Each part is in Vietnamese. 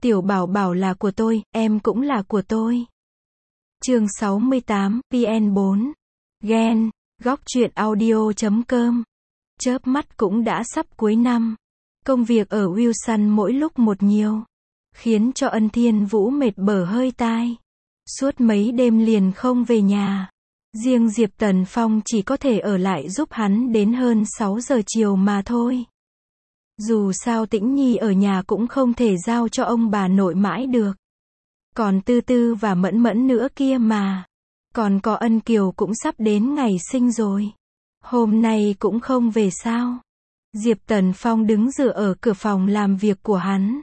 Tiểu bảo bảo là của tôi, em cũng là của tôi. Chương 68, PN4. Gen, góc truyện audio.com. Chớp mắt cũng đã sắp cuối năm. Công việc ở Wilson mỗi lúc một nhiều, khiến cho Ân Thiên Vũ mệt bở hơi tai. Suốt mấy đêm liền không về nhà. Riêng Diệp Tần Phong chỉ có thể ở lại giúp hắn đến hơn 6 giờ chiều mà thôi. Dù sao Tĩnh Nhi ở nhà cũng không thể giao cho ông bà nội mãi được. Còn Tư Tư và Mẫn Mẫn nữa kia mà. Còn có Ân Kiều cũng sắp đến ngày sinh rồi. Hôm nay cũng không về sao? Diệp Tần Phong đứng dựa ở cửa phòng làm việc của hắn.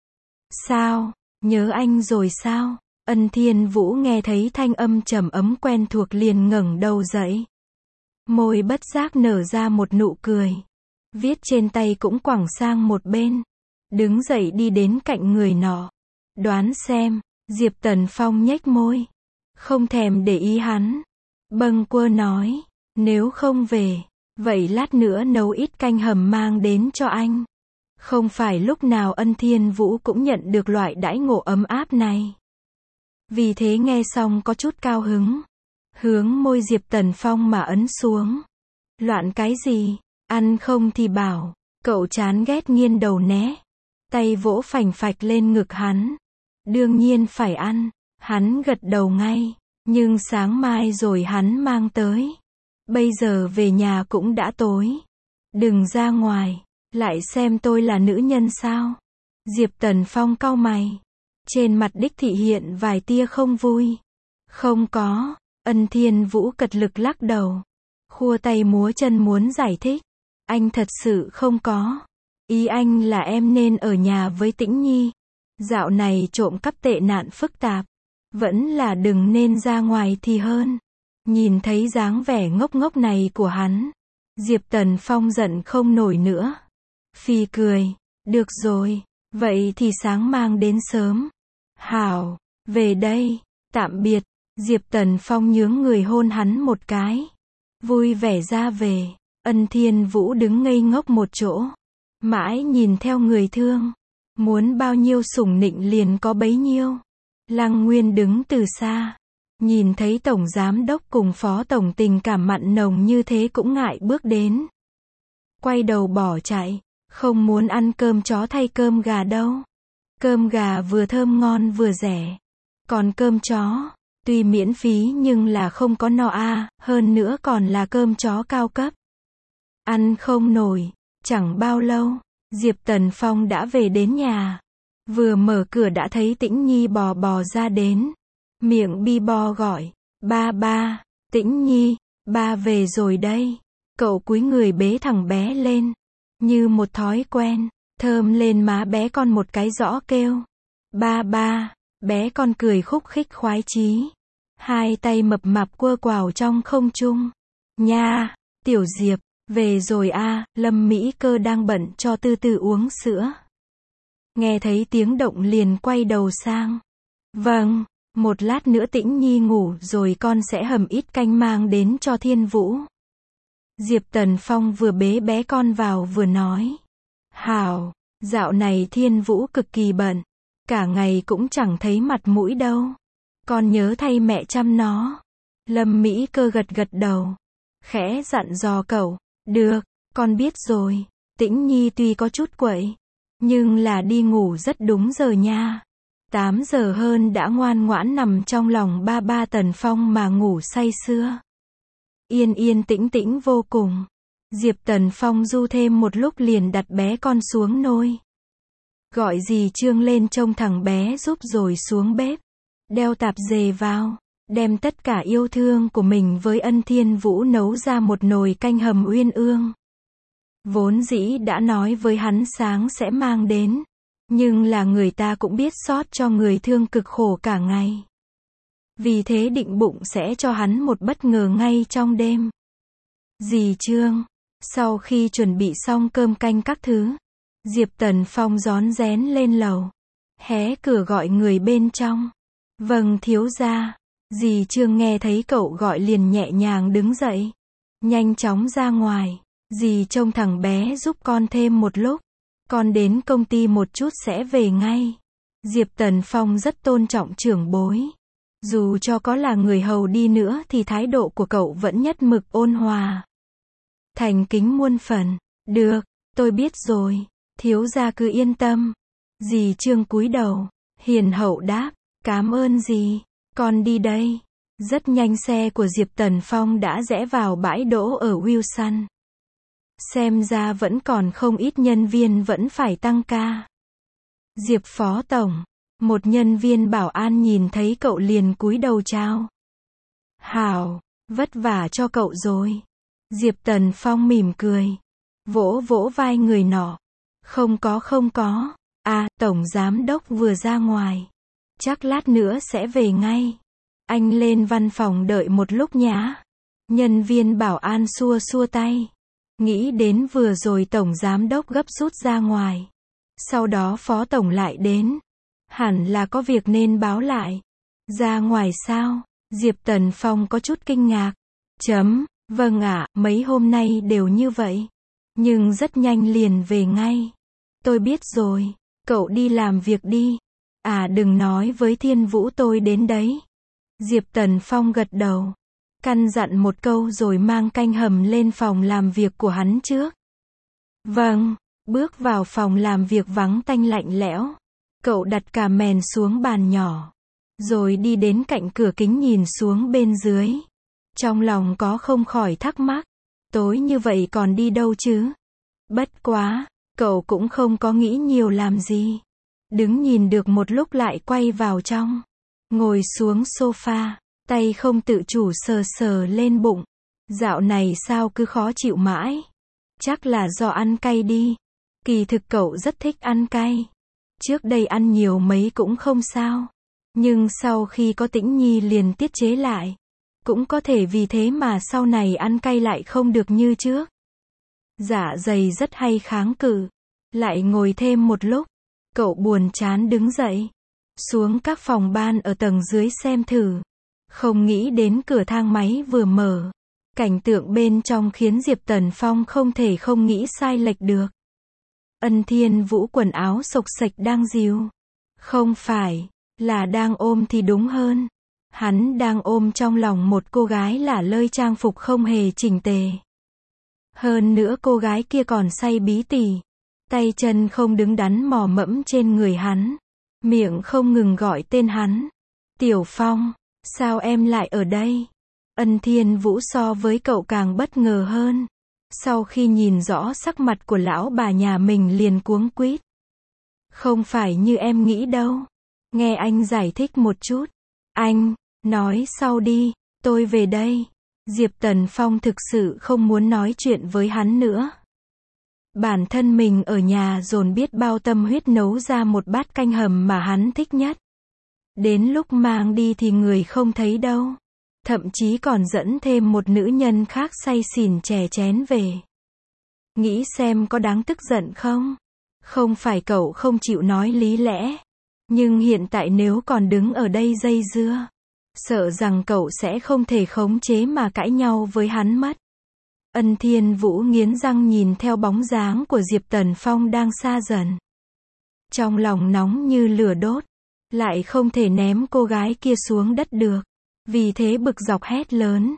Sao? Nhớ anh rồi sao? Ân Thiên Vũ nghe thấy thanh âm trầm ấm quen thuộc liền ngẩng đầu dậy. Môi bất giác nở ra một nụ cười. Viết trên tay cũng quẳng sang một bên. Đứng dậy đi đến cạnh người nọ. Đoán xem, Diệp Tần Phong nhếch môi. Không thèm để ý hắn. Bâng quơ nói, nếu không về, vậy lát nữa nấu ít canh hầm mang đến cho anh. Không phải lúc nào Ân Thiên Vũ cũng nhận được loại đãi ngộ ấm áp này. Vì thế nghe xong có chút cao hứng. Hướng môi Diệp Tần Phong mà ấn xuống. Loạn cái gì? Ăn không thì bảo. Cậu chán ghét nghiêng đầu né. Tay vỗ phành phạch lên ngực hắn. Đương nhiên phải ăn. Hắn gật đầu ngay. Nhưng sáng mai rồi hắn mang tới. Bây giờ về nhà cũng đã tối. Đừng ra ngoài. Lại xem tôi là nữ nhân sao? Diệp Tần Phong cau mày. Trên mặt đích thị hiện vài tia không vui. Không có. Ân Thiên Vũ cật lực lắc đầu. Khua tay múa chân muốn giải thích. Anh thật sự không có. Ý anh là em nên ở nhà với Tĩnh Nhi. Dạo này trộm cắp tệ nạn phức tạp. Vẫn là đừng nên ra ngoài thì hơn. Nhìn thấy dáng vẻ ngốc ngốc này của hắn. Diệp Tần Phong giận không nổi nữa. Phì cười. Được rồi. Vậy thì sáng mang đến sớm. Hảo. Về đây. Tạm biệt. Diệp Tần Phong nhướng người hôn hắn một cái. Vui vẻ ra về. Ân Thiên Vũ đứng ngây ngốc một chỗ. Mãi nhìn theo người thương. Muốn bao nhiêu sủng nịnh liền có bấy nhiêu. Lăng Nguyên đứng từ xa. Nhìn thấy Tổng Giám Đốc cùng Phó Tổng tình cảm mặn nồng như thế cũng ngại bước đến. Quay đầu bỏ chạy. Không muốn ăn cơm chó thay cơm gà đâu. Cơm gà vừa thơm ngon vừa rẻ. Còn cơm chó, tuy miễn phí nhưng là không có no hơn nữa còn là cơm chó cao cấp. Ăn không nổi. Chẳng bao lâu, Diệp Tần Phong đã về đến nhà. Vừa mở cửa đã thấy Tĩnh Nhi bò ra đến. Miệng bi bo gọi, ba, Tĩnh Nhi, ba về rồi đây. Cậu cúi người bế thằng bé lên. Như một thói quen, thơm lên má bé con một cái rõ kêu. Ba, bé con cười khúc khích khoái chí. Hai tay mập mạp quơ quào trong không trung. Nha, Tiểu Diệp, về rồi Lâm Mỹ Cơ đang bận cho Tư Tư uống sữa. Nghe thấy tiếng động liền quay đầu sang. Vâng, một lát nữa Tĩnh Nhi ngủ rồi con sẽ hầm ít canh mang đến cho Thiên Vũ. Diệp Tần Phong vừa bế bé con vào vừa nói. Hảo, dạo này Thiên Vũ cực kỳ bận. Cả ngày cũng chẳng thấy mặt mũi đâu. Con nhớ thay mẹ chăm nó. Lâm Mỹ Cơ gật đầu. Khẽ dặn dò cậu. Được, con biết rồi. Tĩnh Nhi tuy có chút quậy. Nhưng là đi ngủ rất đúng giờ nha. 8 giờ hơn đã ngoan ngoãn nằm trong lòng ba Tần Phong mà ngủ say sưa. Yên tĩnh vô cùng. Diệp Tần Phong du thêm một lúc liền đặt bé con xuống nôi. Gọi dì Trương lên trông thằng bé giúp rồi xuống bếp. Đeo tạp dề vào. Đem tất cả yêu thương của mình với Ân Thiên Vũ nấu ra một nồi canh hầm uyên ương. Vốn dĩ đã nói với hắn sáng sẽ mang đến. Nhưng là người ta cũng biết xót cho người thương cực khổ cả ngày. Vì thế định bụng sẽ cho hắn một bất ngờ ngay trong đêm. Dì Trương, sau khi chuẩn bị xong cơm canh các thứ, Diệp Tần Phong rón rén lên lầu. Hé cửa gọi người bên trong. Vâng thiếu gia. Dì Trương nghe thấy cậu gọi liền nhẹ nhàng đứng dậy. Nhanh chóng ra ngoài. Dì trông thằng bé giúp con thêm một lúc. Con đến công ty một chút sẽ về ngay. Diệp Tần Phong rất tôn trọng trưởng bối. Dù cho có là người hầu đi nữa thì thái độ của cậu vẫn nhất mực ôn hòa. Thành kính muôn phần. Được, tôi biết rồi. Thiếu gia cứ yên tâm. Dì Trương cúi đầu, hiền hậu đáp, cảm ơn dì, con đi đây. Rất nhanh xe của Diệp Tần Phong đã rẽ vào bãi đỗ ở Wilson. Xem ra vẫn còn không ít nhân viên vẫn phải tăng ca. Diệp Phó Tổng, một nhân viên bảo an nhìn thấy cậu liền cúi đầu chào. Hảo, vất vả cho cậu rồi. Diệp Tần Phong mỉm cười, vỗ vỗ vai người nọ. Không có. À, Tổng Giám Đốc vừa ra ngoài. Chắc lát nữa sẽ về ngay. Anh lên văn phòng đợi một lúc nhá. Nhân viên bảo an xua xua tay. Nghĩ đến vừa rồi Tổng Giám Đốc gấp rút ra ngoài. Sau đó Phó Tổng lại đến. Hẳn là có việc nên báo lại. Ra ngoài sao? Diệp Tần Phong có chút kinh ngạc. Vâng ạ, mấy hôm nay đều như vậy. Nhưng rất nhanh liền về ngay. Tôi biết rồi, cậu đi làm việc đi. À đừng nói với Thiên Vũ tôi đến đấy. Diệp Tần Phong gật đầu. Căn dặn một câu rồi mang canh hầm lên phòng làm việc của hắn trước. Vâng, bước vào phòng làm việc vắng tanh lạnh lẽo. Cậu đặt cà mèn xuống bàn nhỏ. Rồi đi đến cạnh cửa kính nhìn xuống bên dưới. Trong lòng có không khỏi thắc mắc. Tối như vậy còn đi đâu chứ? Bất quá, cậu cũng không có nghĩ nhiều làm gì. Đứng nhìn được một lúc lại quay vào trong. Ngồi xuống sofa, tay không tự chủ sờ sờ lên bụng. Dạo này sao cứ khó chịu mãi? Chắc là do ăn cay đi. Kỳ thực cậu rất thích ăn cay. Trước đây ăn nhiều mấy cũng không sao. Nhưng sau khi có Tĩnh Nhi liền tiết chế lại. Cũng có thể vì thế mà sau này ăn cay lại không được như trước. Dạ dày rất hay kháng cự. Lại ngồi thêm một lúc. Cậu buồn chán đứng dậy. Xuống các phòng ban ở tầng dưới xem thử. Không nghĩ đến cửa thang máy vừa mở. Cảnh tượng bên trong khiến Diệp Tần Phong không thể không nghĩ sai lệch được. Ân Thiên Vũ quần áo xộc xệch đang dìu. Không phải, là đang ôm thì đúng hơn. Hắn đang ôm trong lòng một cô gái lả lơi trang phục không hề chỉnh tề. Hơn nữa cô gái kia còn say bí tỉ. Tay chân không đứng đắn mò mẫm trên người hắn. Miệng không ngừng gọi tên hắn. Tiểu Phong, sao em lại ở đây? Ân Thiên Vũ so với cậu càng bất ngờ hơn. Sau khi nhìn rõ sắc mặt của lão bà nhà mình liền cuống quýt. Không phải như em nghĩ đâu. Nghe anh giải thích một chút. Anh, nói sau đi, tôi về đây. Diệp Tần Phong thực sự không muốn nói chuyện với hắn nữa. Bản thân mình ở nhà dồn biết bao tâm huyết nấu ra một bát canh hầm mà hắn thích nhất. Đến lúc mang đi thì người không thấy đâu. Thậm chí còn dẫn thêm một nữ nhân khác say xỉn chè chén về. Nghĩ xem có đáng tức giận không? Không phải cậu không chịu nói lý lẽ. Nhưng hiện tại nếu còn đứng ở đây dây dưa. Sợ rằng cậu sẽ không thể khống chế mà cãi nhau với hắn mất. Ân Thiên Vũ nghiến răng nhìn theo bóng dáng của Diệp Tần Phong đang xa dần. Trong lòng nóng như lửa đốt. Lại không thể ném cô gái kia xuống đất được. Vì thế bực dọc hét lớn.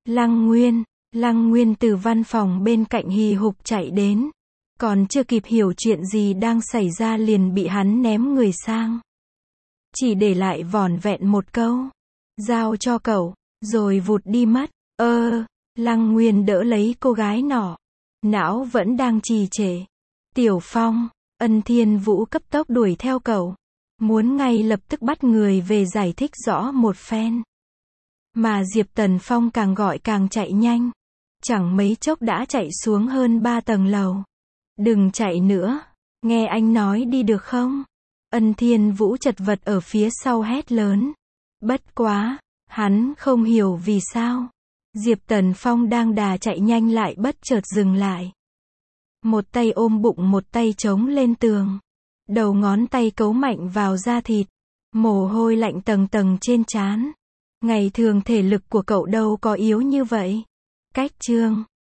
Lăng Nguyên từ văn phòng bên cạnh hì hục chạy đến. Còn chưa kịp hiểu chuyện gì đang xảy ra liền bị hắn ném người sang. Chỉ để lại vỏn vẹn một câu. Giao cho cậu, rồi vụt đi mất. Lăng Nguyên đỡ lấy cô gái nọ. Não vẫn đang trì trệ. Tiểu Phong, Ân Thiên Vũ cấp tốc đuổi theo cậu. Muốn ngay lập tức bắt người về giải thích rõ một phen. Mà Diệp Tần Phong càng gọi càng chạy nhanh. Chẳng mấy chốc đã chạy xuống hơn 3 tầng lầu. Đừng chạy nữa. Nghe anh nói đi được không? Ân Thiên Vũ chật vật ở phía sau hét lớn. Bất quá, hắn không hiểu vì sao. Diệp Tần Phong đang đà chạy nhanh lại bất chợt dừng lại. Một tay ôm bụng một tay chống lên tường. Đầu ngón tay cấu mạnh vào da thịt. Mồ hôi lạnh tầng tầng trên trán. Ngày thường thể lực của cậu đâu có yếu như vậy. Cách chương